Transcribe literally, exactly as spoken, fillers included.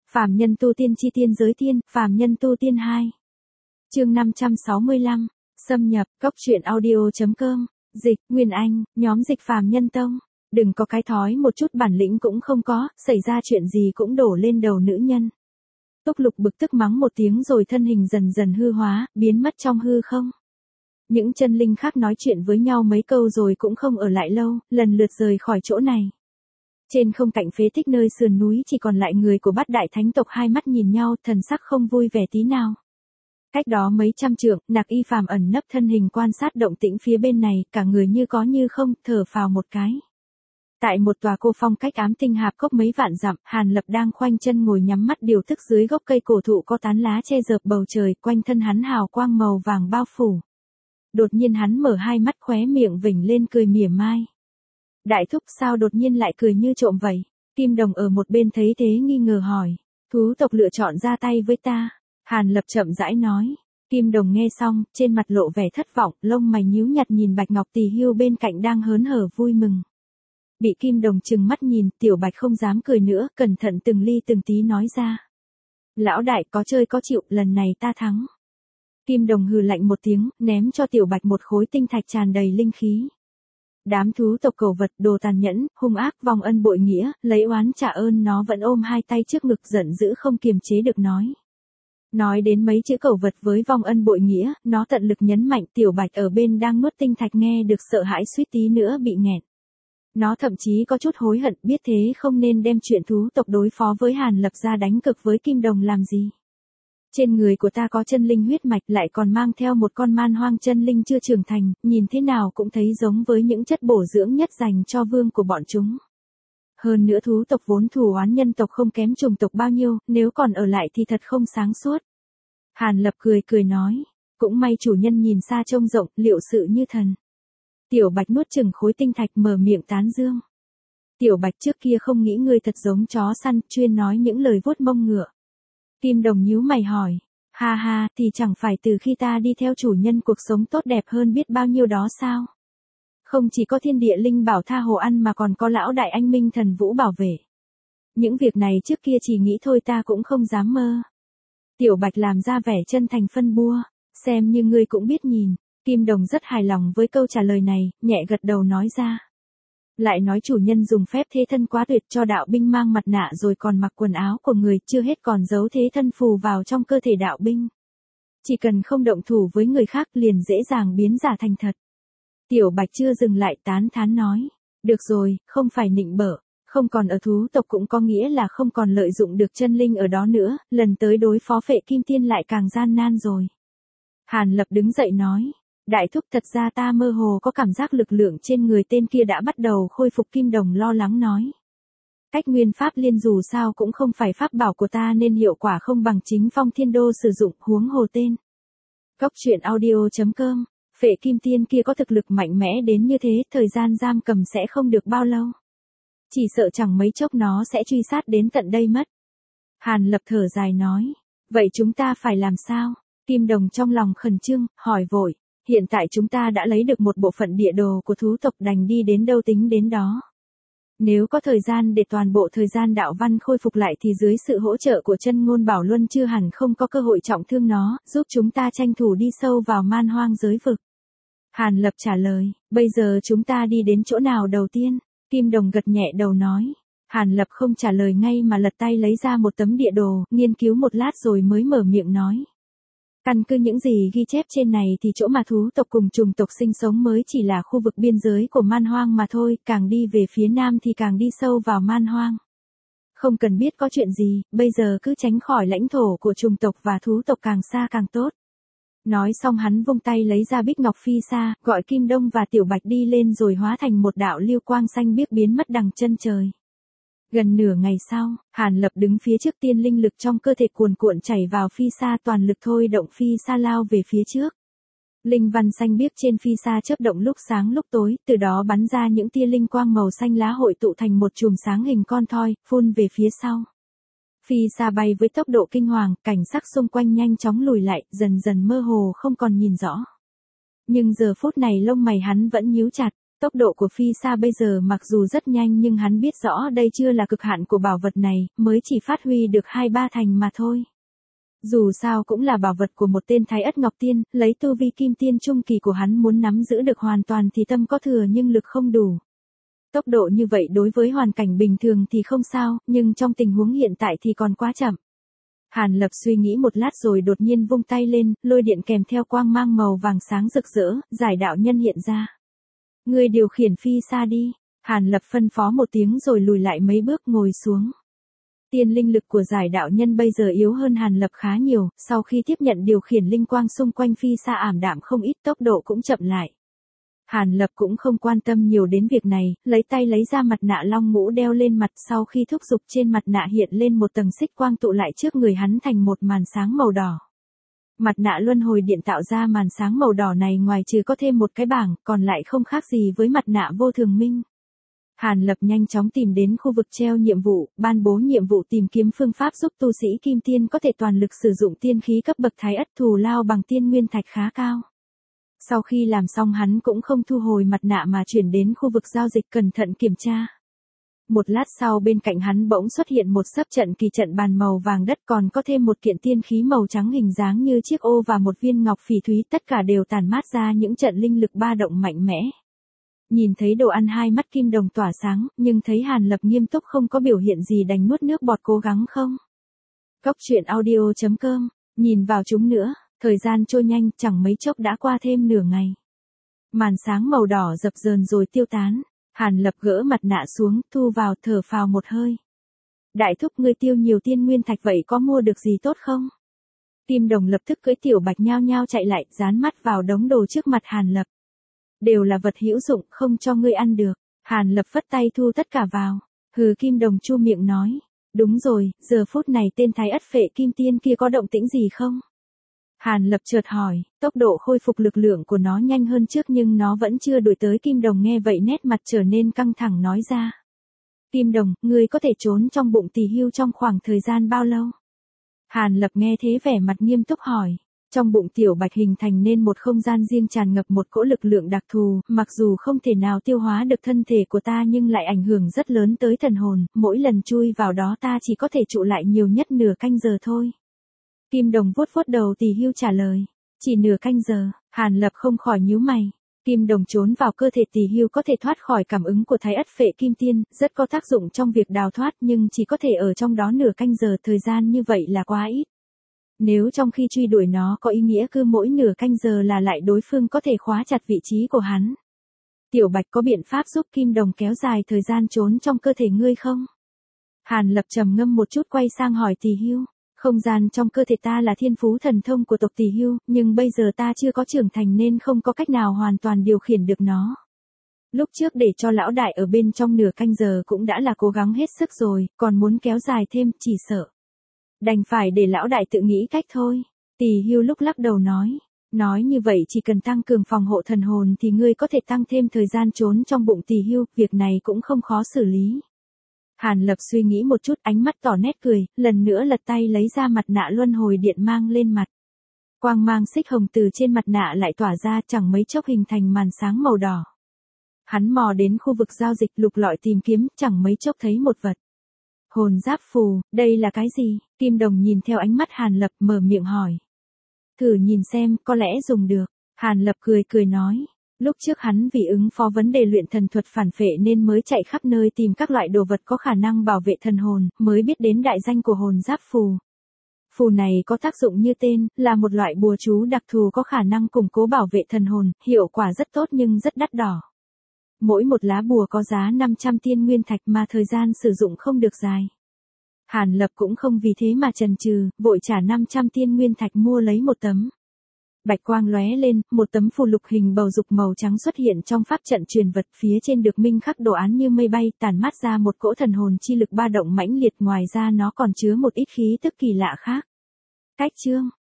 Phàm nhân tu tiên chi tiên giới tiên, phàm nhân tu tiên hai. Chương năm trăm sáu mươi lăm, xâm nhập, cốc truyện audio.com, dịch, Nguyên Anh, nhóm dịch phàm nhân tông. Đừng có cái thói một chút bản lĩnh cũng không có, xảy ra chuyện gì cũng đổ lên đầu nữ nhân. Túc Lục bực tức mắng một tiếng rồi thân hình dần dần hư hóa, biến mất trong hư không. Những chân linh khác nói chuyện với nhau mấy câu rồi cũng không ở lại lâu, lần lượt rời khỏi chỗ này. Trên không cạnh phế tích nơi sườn núi chỉ còn lại người của bát đại thánh tộc, hai mắt nhìn nhau, thần sắc không vui vẻ tí nào. Cách đó mấy trăm trượng, Nặc Y Phàm ẩn nấp thân hình quan sát động tĩnh phía bên này, cả người như có như không, thở phào một cái. Tại một tòa cô phong cách ám tinh hạp cốc mấy vạn dặm, Hàn Lập đang khoanh chân ngồi nhắm mắt điều thức dưới gốc cây cổ thụ có tán lá che dợp bầu trời, quanh thân hắn hào quang màu vàng bao phủ. Đột nhiên hắn mở hai mắt, khóe miệng vểnh lên cười mỉa mai. Đại thúc sao đột nhiên lại cười như trộm vậy? Kim Đồng ở một bên thấy thế nghi ngờ hỏi. Thú tộc lựa chọn ra tay với ta. Hàn Lập chậm rãi nói. Kim Đồng nghe xong, trên mặt lộ vẻ thất vọng, lông mày nhíu nhặt nhìn Bạch Ngọc Tỳ Hưu bên cạnh đang hớn hở vui mừng. Bị Kim Đồng trừng mắt nhìn, Tiểu Bạch không dám cười nữa, cẩn thận từng ly từng tí nói ra. Lão đại có chơi có chịu, lần này ta thắng. Kim Đồng hừ lạnh một tiếng, ném cho Tiểu Bạch một khối tinh thạch tràn đầy linh khí. Đám thú tộc cầu vật, đồ tàn nhẫn, hung ác, vong ân bội nghĩa, lấy oán trả ơn, nó vẫn ôm hai tay trước ngực giận dữ không kiềm chế được nói. Nói đến mấy chữ cầu vật với vong ân bội nghĩa, nó tận lực nhấn mạnh. Tiểu Bạch ở bên đang nuốt tinh thạch nghe được sợ hãi suýt tí nữa bị nghẹn. Nó thậm chí có chút hối hận, biết thế không nên đem chuyện thú tộc đối phó với Hàn Lập ra đánh cực với Kim Đồng làm gì. Trên người của ta có chân linh huyết mạch, lại còn mang theo một con man hoang chân linh chưa trưởng thành, nhìn thế nào cũng thấy giống với những chất bổ dưỡng nhất dành cho vương của bọn chúng. Hơn nữa thú tộc vốn thù oán nhân tộc không kém chủng tộc bao nhiêu, nếu còn ở lại thì thật không sáng suốt. Hàn Lập cười cười nói, cũng may chủ nhân nhìn xa trông rộng, liệu sự như thần. Tiểu Bạch nuốt chừng khối tinh thạch mở miệng tán dương. Tiểu Bạch trước kia không nghĩ ngươi thật giống chó săn, chuyên nói những lời vuốt mông ngựa. Kim Đồng nhíu mày hỏi, ha ha, thì chẳng phải từ khi ta đi theo chủ nhân cuộc sống tốt đẹp hơn biết bao nhiêu đó sao? Không chỉ có thiên địa linh bảo tha hồ ăn mà còn có lão đại anh minh thần vũ bảo vệ. Những việc này trước kia chỉ nghĩ thôi ta cũng không dám mơ. Tiểu Bạch làm ra vẻ chân thành phân bua, xem như ngươi cũng biết nhìn. Kim Đồng rất hài lòng với câu trả lời này, nhẹ gật đầu nói ra. Lại nói chủ nhân dùng phép thế thân quá tuyệt, cho đạo binh mang mặt nạ rồi còn mặc quần áo của người, chưa hết còn giấu thế thân phù vào trong cơ thể đạo binh. Chỉ cần không động thủ với người khác liền dễ dàng biến giả thành thật. Tiểu Bạch chưa dừng lại tán thán nói. Được rồi, không phải nịnh bợ, không còn ở thú tộc cũng có nghĩa là không còn lợi dụng được chân linh ở đó nữa, lần tới đối phó Phệ Kim Tiên lại càng gian nan rồi. Hàn Lập đứng dậy nói. Đại thúc, thật ra ta mơ hồ có cảm giác lực lượng trên người tên kia đã bắt đầu khôi phục. Kim Đồng lo lắng nói. Cách nguyên pháp liên dù sao cũng không phải pháp bảo của ta nên hiệu quả không bằng chính Phong Thiên Đô sử dụng, huống hồ tên. Cốc truyện audio.com, Phệ Kim Tiên kia có thực lực mạnh mẽ đến như thế, thời gian giam cầm sẽ không được bao lâu. Chỉ sợ chẳng mấy chốc nó sẽ truy sát đến tận đây mất. Hàn Lập thở dài nói. Vậy chúng ta phải làm sao? Kim Đồng trong lòng khẩn trương, hỏi vội. Hiện tại chúng ta đã lấy được một bộ phận địa đồ của thú tộc, đành đi đến đâu tính đến đó. Nếu có thời gian để toàn bộ thời gian đạo văn khôi phục lại thì dưới sự hỗ trợ của chân ngôn bảo luân chưa hẳn không có cơ hội trọng thương nó, giúp chúng ta tranh thủ đi sâu vào man hoang giới vực. Hàn Lập trả lời, bây giờ chúng ta đi đến chỗ nào đầu tiên? Kim Đồng gật nhẹ đầu nói. Hàn Lập không trả lời ngay mà lật tay lấy ra một tấm địa đồ, nghiên cứu một lát rồi mới mở miệng nói. Căn cứ những gì ghi chép trên này thì chỗ mà thú tộc cùng chủng tộc sinh sống mới chỉ là khu vực biên giới của man hoang mà thôi, càng đi về phía nam thì càng đi sâu vào man hoang. Không cần biết có chuyện gì, bây giờ cứ tránh khỏi lãnh thổ của chủng tộc và thú tộc càng xa càng tốt. Nói xong hắn vung tay lấy ra bích ngọc phi sa, gọi Kim Đông và Tiểu Bạch đi lên rồi hóa thành một đạo lưu quang xanh biếc biến mất đằng chân trời. Gần nửa ngày sau, Hàn Lập đứng phía trước, tiên linh lực trong cơ thể cuồn cuộn chảy vào phi sa, toàn lực thôi động phi sa lao về phía trước. Linh văn xanh biếc trên phi sa chớp động lúc sáng lúc tối, từ đó bắn ra những tia linh quang màu xanh lá hội tụ thành một chùm sáng hình con thoi, phun về phía sau. Phi sa bay với tốc độ kinh hoàng, cảnh sắc xung quanh nhanh chóng lùi lại, dần dần mơ hồ không còn nhìn rõ. Nhưng giờ phút này lông mày hắn vẫn nhíu chặt. Tốc độ của phi sa bây giờ mặc dù rất nhanh nhưng hắn biết rõ đây chưa là cực hạn của bảo vật này, mới chỉ phát huy được hai ba thành mà thôi. Dù sao cũng là bảo vật của một tên Thái Ất Ngọc Tiên, lấy tu vi kim tiên trung kỳ của hắn muốn nắm giữ được hoàn toàn thì tâm có thừa nhưng lực không đủ. Tốc độ như vậy đối với hoàn cảnh bình thường thì không sao, nhưng trong tình huống hiện tại thì còn quá chậm. Hàn Lập suy nghĩ một lát rồi đột nhiên vung tay lên, lôi điện kèm theo quang mang màu vàng sáng rực rỡ, giải đạo nhân hiện ra. Ngươi điều khiển phi sa đi. Hàn Lập phân phó một tiếng rồi lùi lại mấy bước ngồi xuống. Tiên linh lực của giải đạo nhân bây giờ yếu hơn Hàn Lập khá nhiều, sau khi tiếp nhận điều khiển linh quang xung quanh phi sa ảm đạm không ít, tốc độ cũng chậm lại. Hàn Lập cũng không quan tâm nhiều đến việc này, lấy tay lấy ra mặt nạ long mũ đeo lên mặt, sau khi thúc giục trên mặt nạ hiện lên một tầng xích quang tụ lại trước người hắn thành một màn sáng màu đỏ. Mặt nạ luân hồi điện tạo ra màn sáng màu đỏ này ngoài trừ có thêm một cái bảng, còn lại không khác gì với mặt nạ vô thường minh. Hàn Lập nhanh chóng tìm đến khu vực treo nhiệm vụ, ban bố nhiệm vụ tìm kiếm phương pháp giúp tu sĩ kim tiên có thể toàn lực sử dụng tiên khí cấp bậc Thái Ất thù lao bằng tiên nguyên thạch khá cao. Sau khi làm xong hắn cũng không thu hồi mặt nạ mà chuyển đến khu vực giao dịch cẩn thận kiểm tra. Một lát sau bên cạnh hắn bỗng xuất hiện một sấp trận kỳ trận bàn màu vàng đất, còn có thêm một kiện tiên khí màu trắng hình dáng như chiếc ô và một viên ngọc phỉ thúy, tất cả đều tản mát ra những trận linh lực ba động mạnh mẽ. Nhìn thấy đồ ăn hai mắt Kim Đồng tỏa sáng, nhưng thấy Hàn Lập nghiêm túc không có biểu hiện gì đành nuốt nước bọt cố gắng không. Cốc truyện audio chấm com, nhìn vào chúng nữa, thời gian trôi nhanh chẳng mấy chốc đã qua thêm nửa ngày. Màn sáng màu đỏ dập dờn rồi tiêu tán, Hàn Lập gỡ mặt nạ xuống, thu vào thở phào một hơi. Đại thúc ngươi tiêu nhiều tiên nguyên thạch vậy có mua được gì tốt không? Kim Đồng lập tức cưỡi Tiểu Bạch nhao nhao chạy lại, dán mắt vào đống đồ trước mặt Hàn Lập. Đều là vật hữu dụng, không cho ngươi ăn được. Hàn Lập phất tay thu tất cả vào. Hừ, Kim Đồng chu miệng nói. Đúng rồi, giờ phút này tên Thái Ất Phệ Kim Tiên kia có động tĩnh gì không? Hàn Lập chợt hỏi, tốc độ khôi phục lực lượng của nó nhanh hơn trước nhưng nó vẫn chưa đuổi tới. Kim Đồng nghe vậy nét mặt trở nên căng thẳng nói ra. Kim Đồng, ngươi có thể trốn trong bụng Tỳ Hưu trong khoảng thời gian bao lâu? Hàn Lập nghe thế vẻ mặt nghiêm túc hỏi. Trong bụng Tiểu Bạch hình thành nên một không gian riêng tràn ngập một cỗ lực lượng đặc thù, mặc dù không thể nào tiêu hóa được thân thể của ta nhưng lại ảnh hưởng rất lớn tới thần hồn, mỗi lần chui vào đó ta chỉ có thể trụ lại nhiều nhất nửa canh giờ thôi. Kim Đồng vuốt vuốt đầu Tỳ Hưu trả lời, chỉ nửa canh giờ. Hàn Lập không khỏi nhíu mày. Kim Đồng trốn vào cơ thể Tỳ Hưu có thể thoát khỏi cảm ứng của Thái Ất Phệ Kim Tiên, rất có tác dụng trong việc đào thoát nhưng chỉ có thể ở trong đó nửa canh giờ, thời gian như vậy là quá ít. Nếu trong khi truy đuổi nó có ý nghĩa cứ mỗi nửa canh giờ là lại đối phương có thể khóa chặt vị trí của hắn. Tiểu Bạch có biện pháp giúp Kim Đồng kéo dài thời gian trốn trong cơ thể ngươi không? Hàn Lập trầm ngâm một chút quay sang hỏi Tỳ Hưu. Không gian trong cơ thể ta là thiên phú thần thông của tộc Tỳ Hưu, nhưng bây giờ ta chưa có trưởng thành nên không có cách nào hoàn toàn điều khiển được nó. Lúc trước để cho lão đại ở bên trong nửa canh giờ cũng đã là cố gắng hết sức rồi, còn muốn kéo dài thêm chỉ sợ. Đành phải để lão đại tự nghĩ cách thôi. Tỳ Hưu lúc lắc đầu nói. Nói như vậy chỉ cần tăng cường phòng hộ thần hồn thì ngươi có thể tăng thêm thời gian trốn trong bụng Tỳ Hưu, việc này cũng không khó xử lý. Hàn Lập suy nghĩ một chút, ánh mắt tỏ nét cười, lần nữa lật tay lấy ra mặt nạ luân hồi điện mang lên mặt. Quang mang xích hồng từ trên mặt nạ lại tỏa ra, chẳng mấy chốc hình thành màn sáng màu đỏ. Hắn mò đến khu vực giao dịch lục lọi tìm kiếm, chẳng mấy chốc thấy một vật. Hồn giáp phù, đây là cái gì? Kim Đồng nhìn theo ánh mắt Hàn Lập mở miệng hỏi. Thử nhìn xem, có lẽ dùng được. Hàn Lập cười cười nói. Lúc trước hắn vì ứng phó vấn đề luyện thần thuật phản phệ nên mới chạy khắp nơi tìm các loại đồ vật có khả năng bảo vệ thần hồn, mới biết đến đại danh của hồn giáp phù. Phù này có tác dụng như tên, là một loại bùa chú đặc thù có khả năng củng cố bảo vệ thần hồn, hiệu quả rất tốt nhưng rất đắt đỏ. Mỗi một lá bùa có giá năm trăm tiên nguyên thạch mà thời gian sử dụng không được dài. Hàn Lập cũng không vì thế mà chần chừ, vội trả năm trăm tiên nguyên thạch mua lấy một tấm. Bạch quang lóe lên, một tấm phù lục hình bầu dục màu trắng xuất hiện trong pháp trận truyền vật, phía trên được minh khắc đồ án như mây bay, tản mát ra một cỗ thần hồn chi lực ba động mãnh liệt, ngoài ra nó còn chứa một ít khí tức kỳ lạ khác. Cách chương